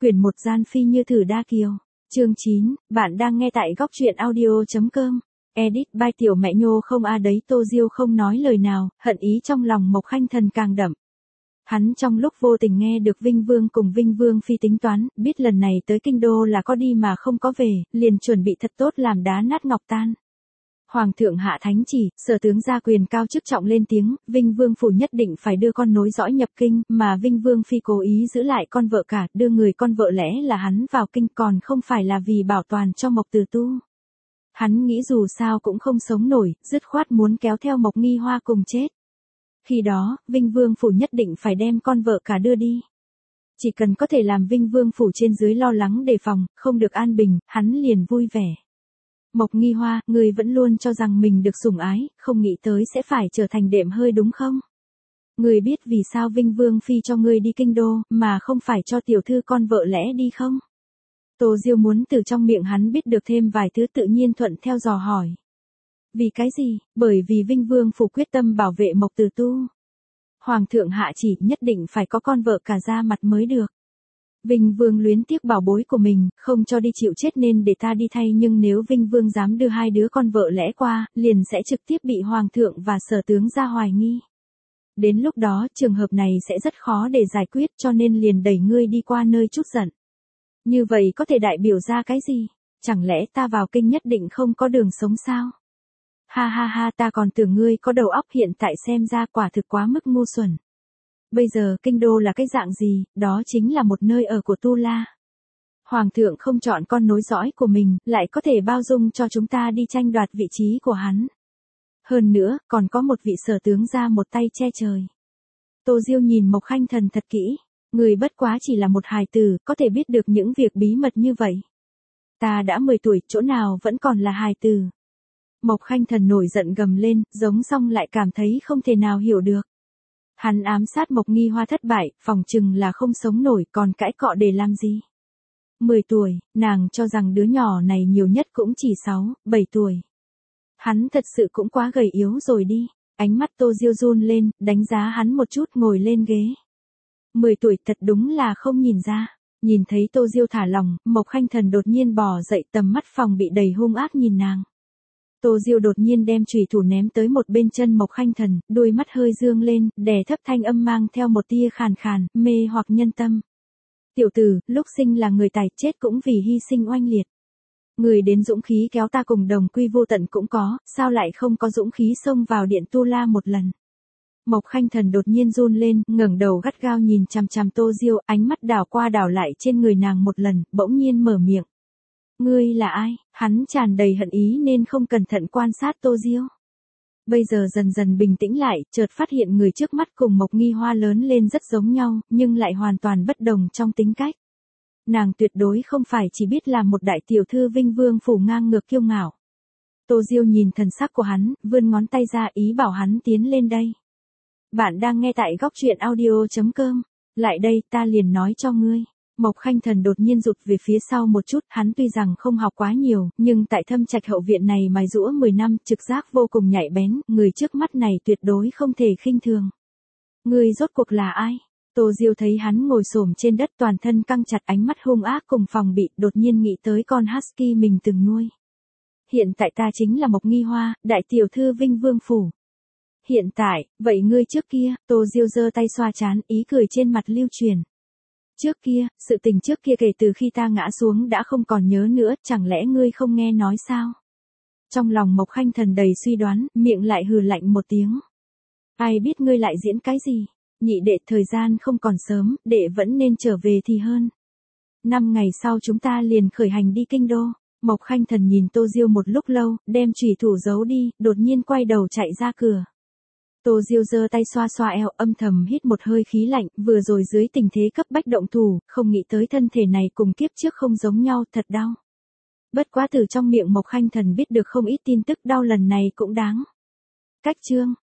quyển 1 Gian Phi như thử đa kiều. Chương 9, bạn đang nghe tại góc truyện audio.com. Edit by tiểu mẹ nhô không a đấy. Tô Diêu không nói lời nào, hận ý trong lòng Mộc Khanh Thần càng đậm. Hắn trong lúc vô tình nghe được Vinh Vương cùng Vinh Vương Phi tính toán, biết lần này tới kinh đô là có đi mà không có về, liền chuẩn bị thật tốt làm đá nát ngọc tan. Hoàng thượng hạ thánh chỉ, sở tướng gia quyền cao chức trọng lên tiếng, Vinh Vương phủ nhất định phải đưa con nối dõi nhập kinh, mà Vinh Vương Phi cố ý giữ lại con vợ cả, đưa người con vợ lẽ là hắn vào kinh còn không phải là vì bảo toàn cho Mộc Từ Tu. Hắn nghĩ dù sao cũng không sống nổi, dứt khoát muốn kéo theo Mộc Nghi Hoa cùng chết. Khi đó, Vinh Vương phủ nhất định phải đem con vợ cả đưa đi. Chỉ cần có thể làm Vinh Vương phủ trên dưới lo lắng đề phòng, không được an bình, hắn liền vui vẻ. Mộc Nghi Hoa, người vẫn luôn cho rằng mình được sủng ái, không nghĩ tới sẽ phải trở thành đệm hơi đúng không? Người biết vì sao Vinh Vương Phi cho người đi kinh đô, mà không phải cho tiểu thư con vợ lẽ đi không? Tô Diêu muốn từ trong miệng hắn biết được thêm vài thứ, tự nhiên thuận theo dò hỏi. Vì cái gì? Bởi vì Vinh Vương phủ quyết tâm bảo vệ Mộc Từ Tu. Hoàng thượng hạ chỉ nhất định phải có con vợ cả ra mặt mới được. Vinh Vương luyến tiếc bảo bối của mình, không cho đi chịu chết nên để ta đi thay, nhưng nếu Vinh Vương dám đưa hai đứa con vợ lẽ qua, liền sẽ trực tiếp bị Hoàng thượng và sở tướng gia hoài nghi. Đến lúc đó, trường hợp này sẽ rất khó để giải quyết, cho nên liền đẩy ngươi đi qua nơi chút giận. Như vậy có thể đại biểu ra cái gì? Chẳng lẽ ta vào kinh nhất định không có đường sống sao? Ha ha ha, ta còn tưởng ngươi có đầu óc, hiện tại xem ra quả thực quá mức ngu xuẩn. Bây giờ kinh đô là cái dạng gì, đó chính là một nơi ở của Tu La. Hoàng thượng không chọn con nối dõi của mình, lại có thể bao dung cho chúng ta đi tranh đoạt vị trí của hắn. Hơn nữa, còn có một vị sở tướng ra một tay che trời. Tô Diêu nhìn Mộc Khanh Thần thật kỹ, người bất quá chỉ là một hài tử, có thể biết được những việc bí mật như vậy. Ta đã 10 tuổi, chỗ nào vẫn còn là hài tử. Mộc Khanh Thần nổi giận gầm lên, giống xong lại cảm thấy không thể nào hiểu được. Hắn ám sát Mộc Nghi Hoa thất bại, phỏng chừng là không sống nổi, còn cãi cọ để làm gì? 10 tuổi, nàng cho rằng đứa nhỏ này nhiều nhất cũng chỉ 6, 7 tuổi. Hắn thật sự cũng quá gầy yếu rồi đi. Ánh mắt Tô Diêu run lên, đánh giá hắn một chút, ngồi lên ghế. 10 tuổi thật đúng là không nhìn ra. Nhìn thấy Tô Diêu thả lòng, Mộc Khanh Thần đột nhiên bò dậy, tầm mắt phòng bị đầy hung ác nhìn nàng. Tô Diêu đột nhiên đem chùy thủ ném tới một bên chân Mộc Khanh Thần, đôi mắt hơi dương lên, đè thấp thanh âm mang theo một tia khàn khàn, mê hoặc nhân tâm. Tiểu tử, lúc sinh là người tài, chết cũng vì hy sinh oanh liệt. Người đến dũng khí kéo ta cùng đồng quy vô tận cũng có, sao lại không có dũng khí xông vào điện Tu La một lần? Mộc Khanh Thần đột nhiên run lên, ngẩng đầu gắt gao nhìn chằm chằm Tô Diêu, ánh mắt đảo qua đảo lại trên người nàng một lần, bỗng nhiên mở miệng. Ngươi là ai? Hắn tràn đầy hận ý nên không cẩn thận quan sát Tô Diêu. Bây giờ dần dần bình tĩnh lại, chợt phát hiện người trước mắt cùng Mộc Nghi Hoa lớn lên rất giống nhau, nhưng lại hoàn toàn bất đồng trong tính cách. Nàng tuyệt đối không phải chỉ biết là một đại tiểu thư Vinh Vương phủ ngang ngược kiêu ngạo. Tô Diêu nhìn thần sắc của hắn, vươn ngón tay ra ý bảo hắn tiến lên đây. Bạn đang nghe tại góc truyện audio.com. Lại đây, ta liền nói cho ngươi. Mộc Khanh Thần đột nhiên rụt về phía sau một chút, hắn tuy rằng không học quá nhiều, nhưng tại Thâm Trạch hậu viện này mài giũa 10 năm, trực giác vô cùng nhạy bén, người trước mắt này tuyệt đối không thể khinh thường. Ngươi rốt cuộc là ai? Tô Diêu thấy hắn ngồi xổm trên đất, toàn thân căng chặt, ánh mắt hung ác cùng phòng bị, đột nhiên nghĩ tới con husky mình từng nuôi. Hiện tại ta chính là Mộc Nghi Hoa, đại tiểu thư Vinh Vương phủ. Hiện tại, vậy ngươi trước kia? Tô Diêu giơ tay xoa trán, ý cười trên mặt lưu truyền. Trước kia, sự tình trước kia kể từ khi ta ngã xuống đã không còn nhớ nữa, chẳng lẽ ngươi không nghe nói sao? Trong lòng Mộc Khanh Thần đầy suy đoán, miệng lại hừ lạnh một tiếng. Ai biết ngươi lại diễn cái gì? Nhị đệ, thời gian không còn sớm, đệ vẫn nên trở về thì hơn. 5 ngày sau chúng ta liền khởi hành đi kinh đô. Mộc Khanh Thần nhìn Tô Diêu một lúc lâu, đem chùy thủ giấu đi, đột nhiên quay đầu chạy ra cửa. Tô Diêu giơ tay xoa xoa eo, âm thầm hít một hơi khí lạnh, vừa rồi dưới tình thế cấp bách động thủ, không nghĩ tới thân thể này cùng kiếp trước không giống nhau, thật đau. Bất quá từ trong miệng Mộc Khanh Thần biết được không ít tin tức, đau lần này cũng đáng. Cách chương